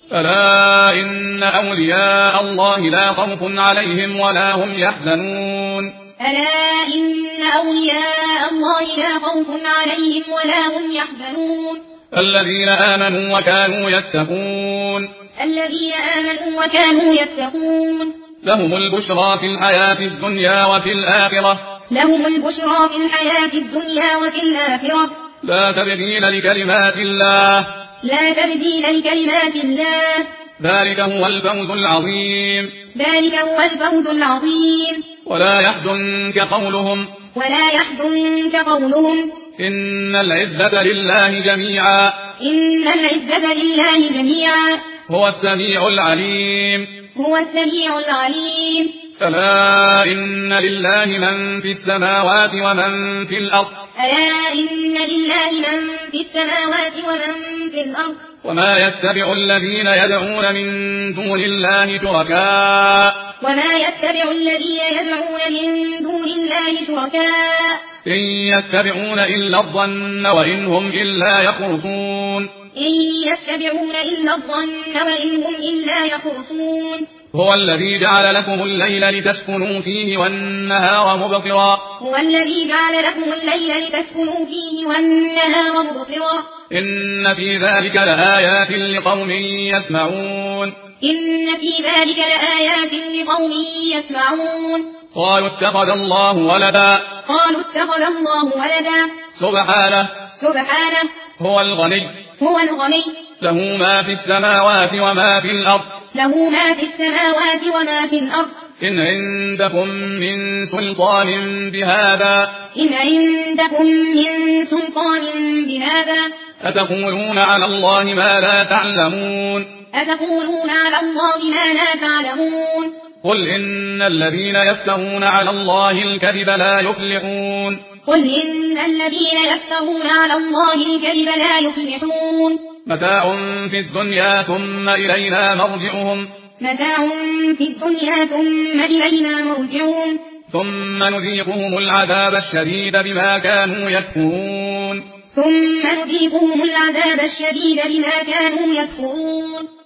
ألا إن أولياء الله لا خوف عليهم ولا هم يحزنون ألا إن أولياء الله لا خوف عليهم ولا هم يحزنون الذين آمنوا وكانوا يتقون الذين آمنوا وكانوا يتقون لهم البشرى في الحياة الدنيا وفي الآخرة لهم البشرى في الحياة الدنيا وفي الآخرة لا تبديل لكلمات الله لا تبديل لكلمات الله ذلك هو الفوز العظيم ذلك هو الفوز العظيم ولا يحزنك قولهم إن العزة لله جميعا إن العزة لله جميعا هو السميع العليم ألا إن لله من في السماوات ومن في الأرض ألا إن لله من في السماوات ومن في الأرض وما يتبع الذين يدعون من دون الله شركاء إن يتبعون إلا الظن وإن هم إلا يخرصون هو الذي جعل لكم الليل لتسكنوا فيه والنهار مبصرا إن في ذلك لآيات لقوم يسمعون قالوا اتخذ الله ولدا سبحانه هو الغني له ما في السماوات وما في الأرض إن عندكم من سلطان بهذا أتقولون على الله ما لا تعلمون قل إن الذين يفترون على الله الكذب لا يفلحون متاع في الدنيا ثم إلينا مرجعهم ثم نذيقهم العذاب الشديد بما كانوا يكفرون